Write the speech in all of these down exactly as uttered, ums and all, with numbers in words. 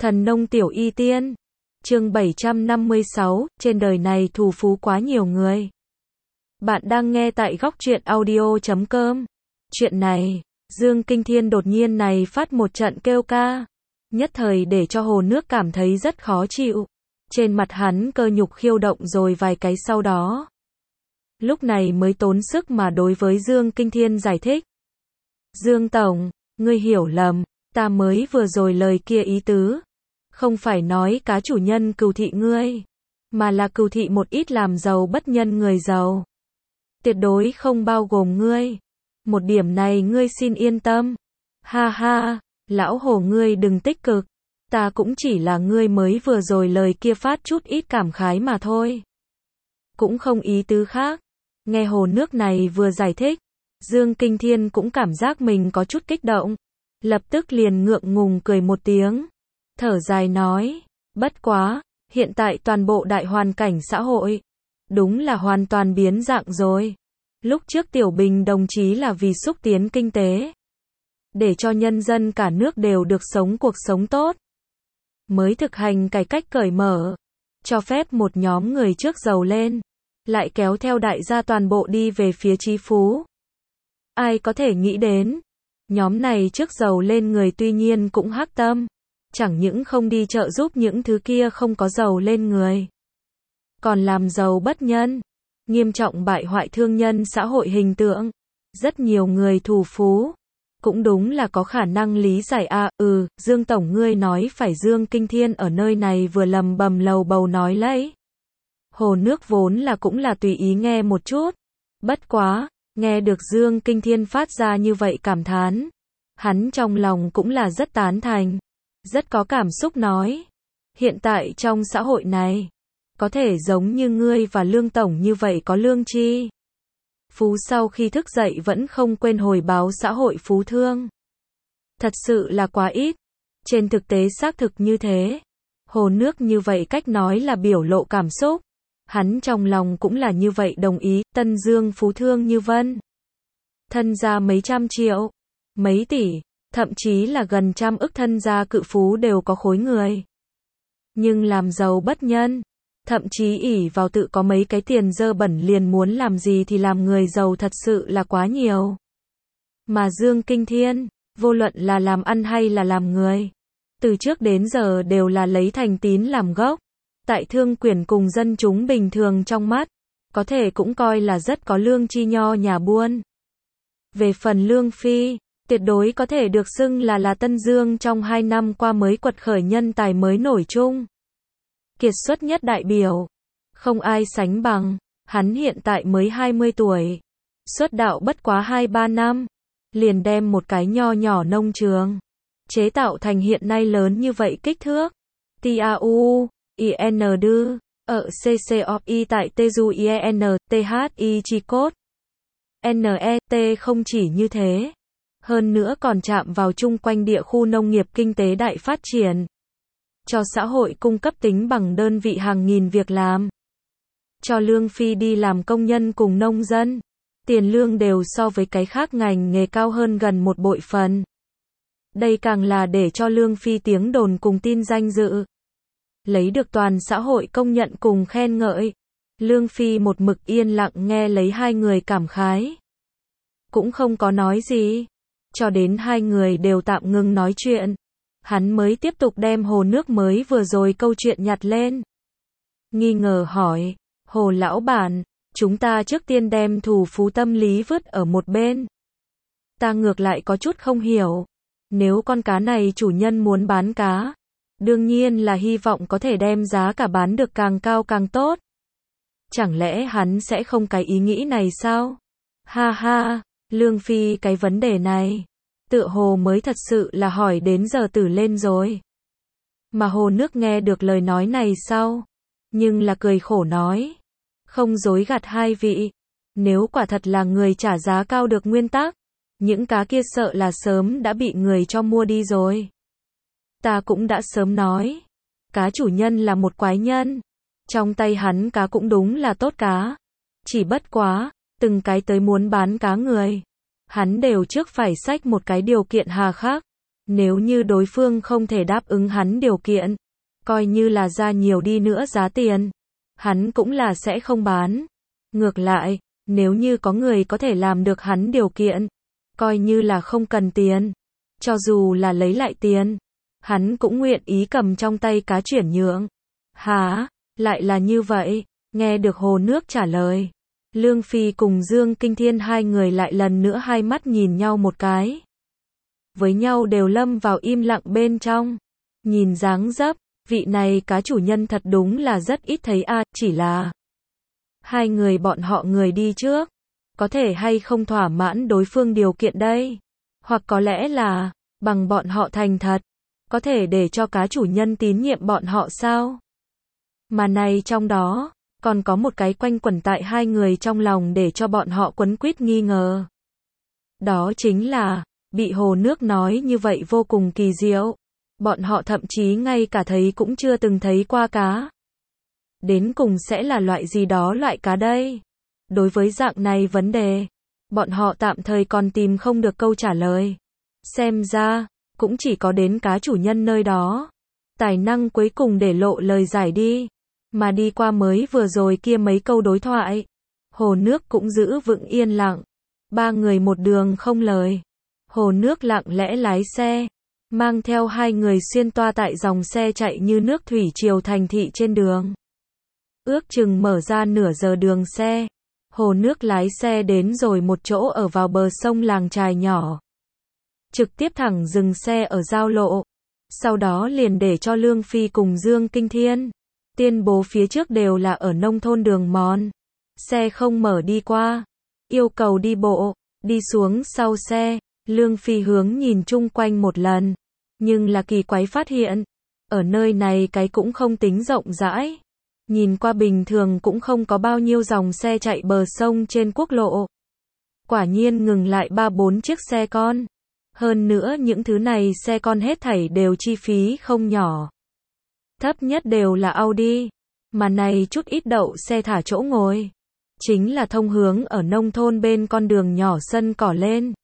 Thần nông tiểu y tiên. Chương bảy trăm năm mươi sáu, trên đời này thù phú quá nhiều người. Bạn đang nghe tại góc truyện audio chấm com. Chuyện này, Dương Kinh Thiên đột nhiên này phát một trận kêu ca, nhất thời để cho hồ nước cảm thấy rất khó chịu. Trên mặt hắn cơ nhục khiêu động rồi vài cái sau đó. Lúc này mới tốn sức mà đối với Dương Kinh Thiên giải thích. Dương Tổng, ngươi hiểu lầm, ta mới vừa rồi lời kia ý tứ. Không phải nói cá chủ nhân cừu thị ngươi, mà là cừu thị một ít làm giàu bất nhân người giàu. Tuyệt đối không bao gồm ngươi. Một điểm này ngươi xin yên tâm. Ha ha, lão hồ ngươi đừng tích cực. Ta cũng chỉ là ngươi mới vừa rồi lời kia phát chút ít cảm khái mà thôi. Cũng không ý tứ khác. Nghe hồ nước này vừa giải thích, Dương Kinh Thiên cũng cảm giác mình có chút kích động. Lập tức liền ngượng ngùng cười một tiếng. Thở dài nói, bất quá, hiện tại toàn bộ đại hoàn cảnh xã hội, đúng là hoàn toàn biến dạng rồi. Lúc trước Tiểu Bình đồng chí là vì xúc tiến kinh tế, để cho nhân dân cả nước đều được sống cuộc sống tốt, mới thực hành cải cách cởi mở, cho phép một nhóm người trước giàu lên, lại kéo theo đại gia toàn bộ đi về phía chí phú. Ai có thể nghĩ đến, nhóm này trước giàu lên người tuy nhiên cũng hắc tâm, chẳng những không đi trợ giúp những thứ kia không có giàu lên người, còn làm giàu bất nhân, nghiêm trọng bại hoại thương nhân xã hội hình tượng. Rất nhiều người thù phú, cũng đúng là có khả năng lý giải a. À, ừ, Dương Tổng ngươi nói phải. Dương Kinh Thiên ở nơi này vừa lầm bầm lầu bầu nói lấy. Hồ nước vốn là cũng là tùy ý nghe một chút. Bất quá, nghe được Dương Kinh Thiên phát ra như vậy cảm thán, hắn trong lòng cũng là rất tán thành, rất có cảm xúc nói. Hiện tại trong xã hội này, có thể giống như ngươi và Lương Tổng như vậy có lương tri phú sau khi thức dậy vẫn không quên hồi báo xã hội phú thương. Thật sự là quá ít. Trên thực tế xác thực như thế. Hồ nước như vậy cách nói là biểu lộ cảm xúc. Hắn trong lòng cũng là như vậy đồng ý. Tân Dương phú thương như vân, thân gia mấy trăm triệu, mấy tỷ, thậm chí là gần trăm ức thân gia cự phú đều có khối người. Nhưng làm giàu bất nhân, thậm chí ỷ vào tự có mấy cái tiền dơ bẩn liền muốn làm gì thì làm người giàu thật sự là quá nhiều. Mà Dương Kinh Thiên, vô luận là làm ăn hay là làm người, từ trước đến giờ đều là lấy thành tín làm gốc. Tại thương quyển cùng dân chúng bình thường trong mắt, có thể cũng coi là rất có lương tri nho nhà buôn. Về phần Lương Phi, tuyệt đối có thể được xưng là là Tân Dương trong hai năm qua mới quật khởi nhân tài mới nổi chung. Kiệt xuất nhất đại biểu, không ai sánh bằng. Hắn hiện tại mới hai mươi tuổi, xuất đạo bất quá hai ba năm, liền đem một cái nho nhỏ nông trường chế tạo thành hiện nay lớn như vậy kích thước. T A U I N D ở C C O I tại Teju I N T H I chi cốt N E T. Không chỉ như thế, hơn nữa còn chạm vào chung quanh địa khu nông nghiệp kinh tế đại phát triển, cho xã hội cung cấp tính bằng đơn vị hàng nghìn việc làm. Cho Lương Phi đi làm công nhân cùng nông dân, tiền lương đều so với cái khác ngành nghề cao hơn gần một bội phần. Đây càng là để cho Lương Phi tiếng đồn cùng tin danh dự, lấy được toàn xã hội công nhận cùng khen ngợi. Lương Phi một mực yên lặng nghe lấy hai người cảm khái, cũng không có nói gì, cho đến hai người đều tạm ngừng nói chuyện, hắn mới tiếp tục đem hồ nước mới vừa rồi câu chuyện nhặt lên. Nghi ngờ hỏi, Hồ lão bản, chúng ta trước tiên đem thù phú tâm lý vứt ở một bên. Ta ngược lại có chút không hiểu, nếu con cá này chủ nhân muốn bán cá, đương nhiên là hy vọng có thể đem giá cả bán được càng cao càng tốt. Chẳng lẽ hắn sẽ không cái ý nghĩ này sao? Ha ha, Lương Phi cái vấn đề này, tựa hồ mới thật sự là hỏi đến giờ tử lên rồi. Mà hồ nước nghe được lời nói này sau, nhưng là cười khổ nói, không dối gạt hai vị, nếu quả thật là người trả giá cao được nguyên tắc, những cá kia sợ là sớm đã bị người cho mua đi rồi. Ta cũng đã sớm nói, cá chủ nhân là một quái nhân, trong tay hắn cá cũng đúng là tốt cá, chỉ bất quá, từng cái tới muốn bán cá người, hắn đều trước phải xách một cái điều kiện hà khắc, Nếu như đối phương không thể đáp ứng hắn điều kiện, coi như là ra nhiều đi nữa giá tiền, hắn cũng là sẽ không bán. Ngược lại, nếu như có người có thể làm được hắn điều kiện, coi như là không cần tiền, cho dù là lấy lại tiền, hắn cũng nguyện ý cầm trong tay cá chuyển nhượng. Hả, lại là như vậy? Nghe được Hồ Nước trả lời, Lương Phi cùng Dương Kinh Thiên hai người lại lần nữa hai mắt nhìn nhau một cái. Với nhau đều lâm vào im lặng bên trong. Nhìn dáng dấp, vị này cá chủ nhân thật đúng là rất ít thấy a, à, chỉ là hai người bọn họ người đi trước, có thể hay không thỏa mãn đối phương điều kiện đây? Hoặc có lẽ là, bằng bọn họ thành thật, có thể để cho cá chủ nhân tín nhiệm bọn họ sao? Mà này trong đó, còn có một cái quanh quẩn tại hai người trong lòng để cho bọn họ quấn quýt nghi ngờ. Đó chính là, bị Hồ Nước nói như vậy vô cùng kỳ diệu. Bọn họ thậm chí ngay cả thấy cũng chưa từng thấy qua cá. Đến cùng sẽ là loại gì đó loại cá đây? Đối với dạng này vấn đề, bọn họ tạm thời còn tìm không được câu trả lời. Xem ra, cũng chỉ có đến cá chủ nhân nơi đó. Tài năng cuối cùng để lộ lời giải đi. Mà đi qua mới vừa rồi kia mấy câu đối thoại, Hồ Nước cũng giữ vững yên lặng. Ba người một đường không lời. Hồ Nước lặng lẽ lái xe, mang theo hai người xuyên toa tại dòng xe chạy như nước thủy triều thành thị trên đường. Ước chừng mở ra nửa giờ đường xe, Hồ Nước lái xe đến rồi một chỗ ở vào bờ sông làng chài nhỏ. Trực tiếp thẳng dừng xe ở giao lộ, sau đó liền để cho Lương Phi cùng Dương Kinh Thiên tuyên bố phía trước đều là ở nông thôn đường mòn, xe không mở đi qua, yêu cầu đi bộ. Đi xuống sau xe, Lương Phi hướng nhìn chung quanh một lần, nhưng là kỳ quái phát hiện, ở nơi này cái cũng không tính rộng rãi, nhìn qua bình thường cũng không có bao nhiêu dòng xe chạy bờ sông trên quốc lộ. Quả nhiên ngừng lại ba bốn chiếc xe con, hơn nữa những thứ này xe con hết thảy đều chi phí không nhỏ. Thấp nhất đều là Audi, mà này chút ít đậu xe thả chỗ ngồi, chính là thông hướng ở nông thôn bên con đường nhỏ sân cỏ lên.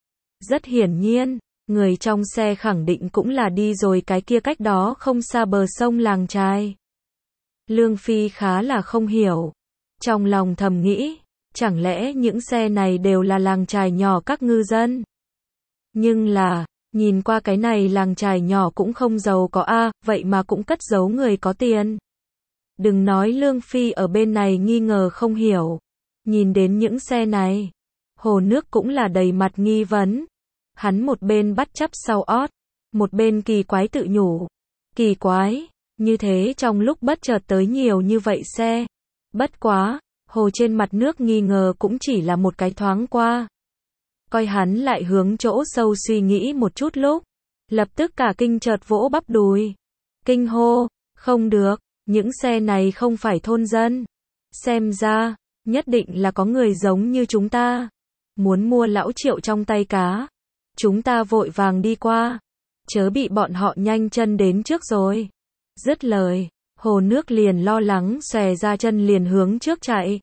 Rất hiển nhiên, người trong xe khẳng định cũng là đi rồi cái kia cách đó không xa bờ sông làng chài. Lương Phi khá là không hiểu, trong lòng thầm nghĩ, chẳng lẽ những xe này đều là làng chài nhỏ các ngư dân? Nhưng là, nhìn qua cái này làng chài nhỏ cũng không giàu có a, vậy mà cũng cất giấu người có tiền. Đừng nói Lương Phi ở bên này nghi ngờ không hiểu, nhìn đến những xe này, Hồ Nước cũng là đầy mặt nghi vấn. Hắn một bên bắt chắp sau ót, một bên kỳ quái tự nhủ. Kỳ quái, như thế trong lúc bất chợt tới nhiều như vậy xe. Bất quá, hồ trên mặt nước nghi ngờ cũng chỉ là một cái thoáng qua. Coi hắn lại hướng chỗ sâu suy nghĩ một chút lúc, lập tức cả kinh chợt vỗ bắp đùi. Kinh hô, không được, những xe này không phải thôn dân. Xem ra, nhất định là có người giống như chúng ta, muốn mua lão Triệu trong tay cá. Chúng ta vội vàng đi qua, chớ bị bọn họ nhanh chân đến trước rồi. Dứt lời, Hồ Nước liền lo lắng xòe ra chân liền hướng trước chạy.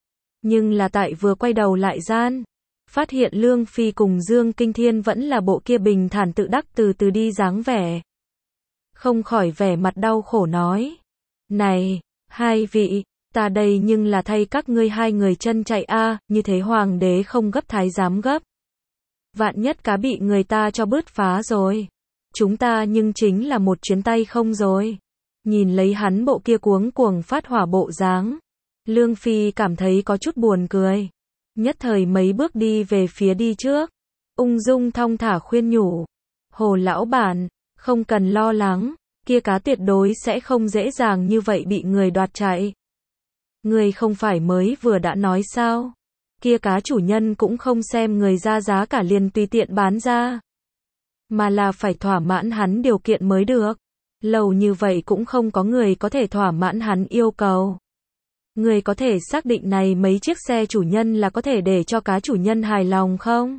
Nhưng là tại vừa quay đầu lại gian, phát hiện Lương Phi cùng Dương Kinh Thiên vẫn là bộ kia bình thản tự đắc từ từ đi dáng vẻ. Không khỏi vẻ mặt đau khổ nói, này, hai vị, ta đây nhưng là thay các ngươi hai người chân chạy a, như thế hoàng đế không gấp thái giám gấp. Vạn nhất cá bị người ta cho bứt phá rồi, chúng ta nhưng chính là một chuyến tay không rồi. Nhìn lấy hắn bộ kia cuống cuồng phát hỏa bộ dáng, Lương Phi cảm thấy có chút buồn cười. Nhất thời mấy bước đi về phía đi trước, ung dung thong thả khuyên nhủ, Hồ lão bản, không cần lo lắng, kia cá tuyệt đối sẽ không dễ dàng như vậy bị người đoạt chạy. Người không phải mới vừa đã nói sao? Kia cá chủ nhân cũng không xem người ra giá cả liền tùy tiện bán ra, mà là phải thỏa mãn hắn điều kiện mới được. Lâu như vậy cũng không có người có thể thỏa mãn hắn yêu cầu. Người có thể xác định này mấy chiếc xe chủ nhân là có thể để cho cá chủ nhân hài lòng không?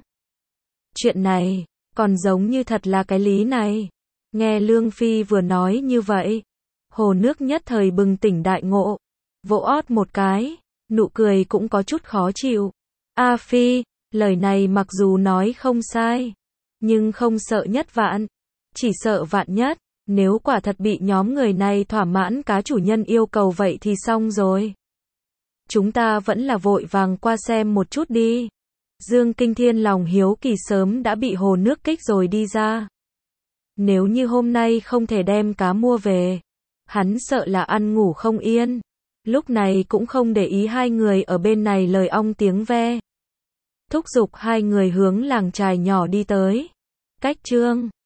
Chuyện này, còn giống như thật là cái lý này. Nghe Lương Phi vừa nói như vậy, Hồ Nước nhất thời bừng tỉnh đại ngộ, vỗ ót một cái, nụ cười cũng có chút khó chịu. A Phi, lời này mặc dù nói không sai, nhưng không sợ nhất vạn, Chỉ sợ vạn nhất, nếu quả thật bị nhóm người này thỏa mãn cá chủ nhân yêu cầu vậy thì xong rồi. Chúng ta vẫn là vội vàng qua xem một chút đi. Dương Kinh Thiên lòng hiếu kỳ sớm đã bị hồ nước kích rồi đi ra. Nếu như hôm nay không thể đem cá mua về, hắn sợ là ăn ngủ không yên. Lúc này cũng không để ý hai người ở bên này lời ong tiếng ve. Thúc giục hai người hướng làng chài nhỏ đi tới. Cách chương